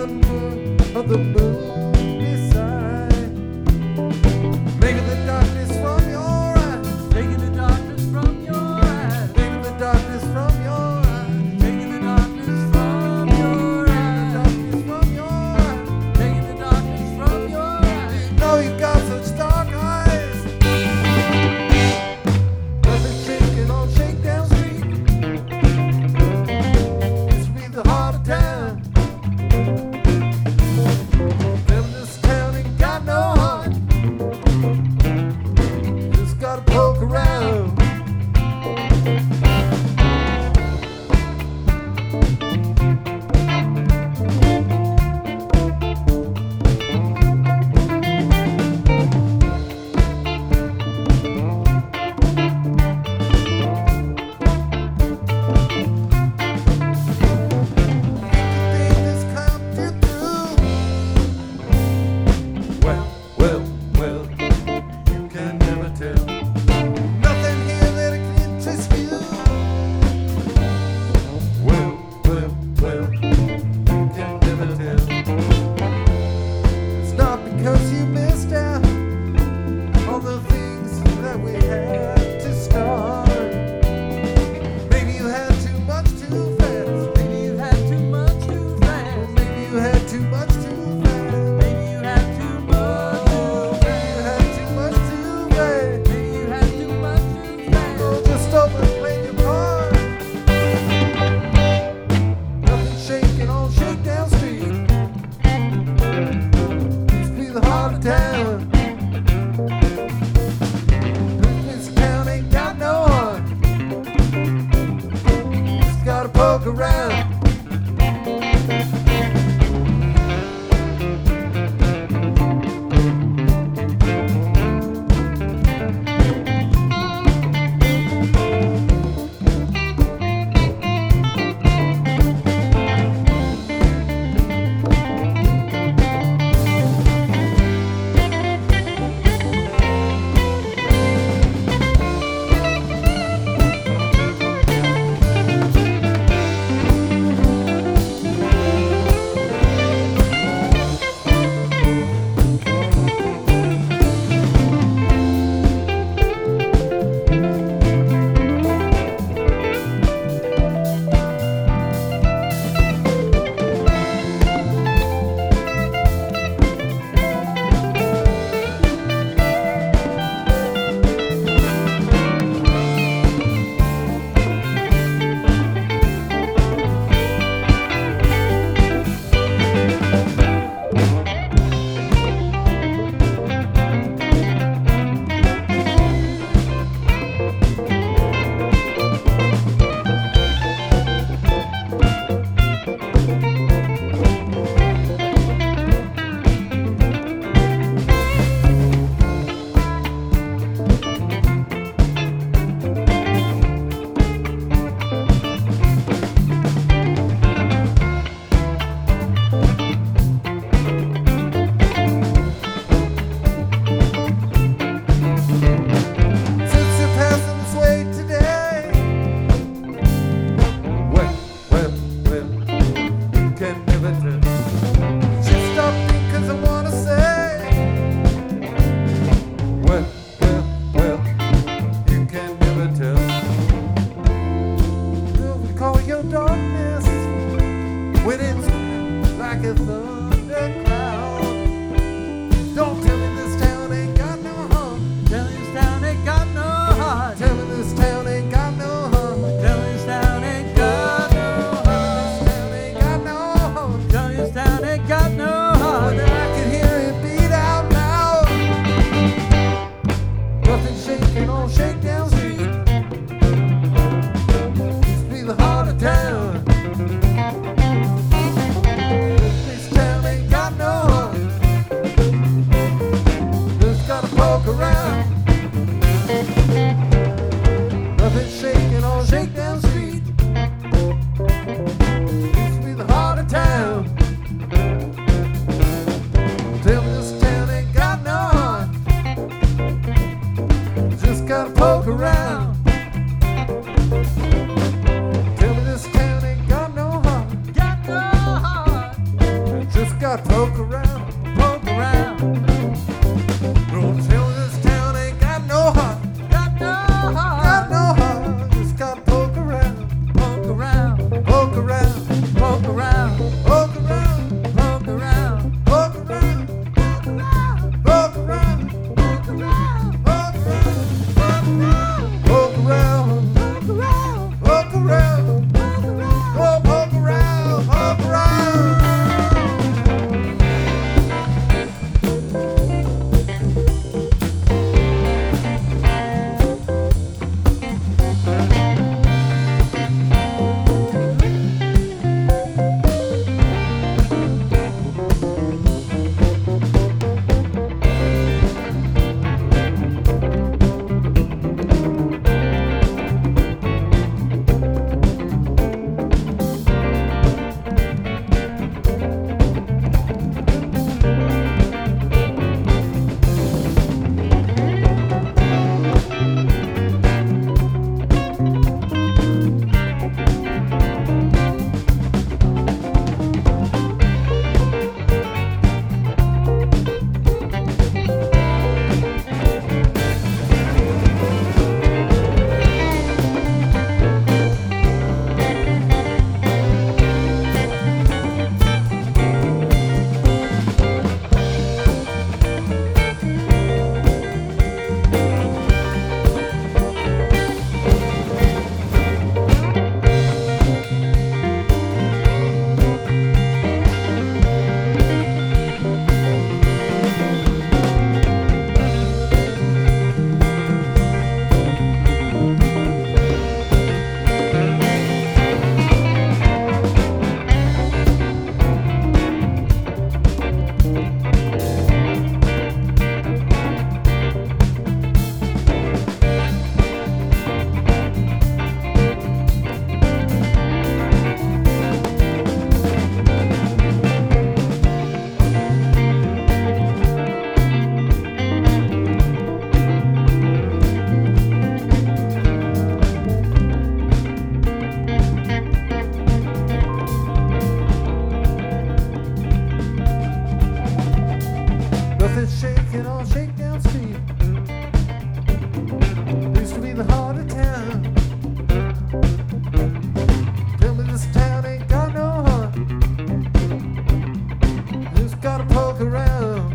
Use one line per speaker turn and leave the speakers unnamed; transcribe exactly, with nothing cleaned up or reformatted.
the moon, of the moon beside, making the darkness from your eyes,
Taking the darkness from your eyes.
making the darkness from your eyes,
Taking the darkness from your eyes.
darkness from your eyes.
Taking the darkness from your eyes.
Know you got such dark eyes. Nothing shaking on Shakedown Street. Used to be the heart of town. Living this town ain't got no heart. Just gotta poke around. Well, well, well, you can never tell. Nothing here that can interest you. Well, well, well, you can never tell. It's not because you missed out on the things that we had to start. Maybe you had too much too fast.
Maybe you had too much too fast.
Maybe you had too much too fast.
Maybe you had too much too
Maybe you had too much too fast.
Maybe you had too much too fast.
Oh, just stop and play your part. Nothing shaking on Shakedown Street. Used to be the heart of town. This town ain't got no heart. Just gotta poke around. Since you're passing this way today, well, well, well, you can never tell. Just stop me 'cause I wanna say, well, well, well, you can never tell. We call your darkness when it's like a thundercloud. Don't tell me this town ain't got no heart.
Tell this town ain't got no heart.
Tell me this town ain't got no heart.
Tell this town ain't got no heart.
This town ain't got no heart.
Tell this town ain't got no heart.
But I can hear it beat out loud. Nothing shaking on Shakedown Street. Used to be the heart of town. This town ain't got no Just got poke around,
Poke around.
don't tell this town ain't got no heart,
Got no
got
heart.
no heart. Just got poke around,
Poke around.
poke around,
Poke around.
poke around,
Poke around.
poke around,
Poke around.
poke around,
Poke around.
poke around,
Poke around.
poke around,
Poke around.
poke around,
Poke around.
oh, poke around, poke around. Nothing's shaking on Shakedown Street. Used to be the heart of town. Tell me this town ain't got no heart. Just gotta poke around.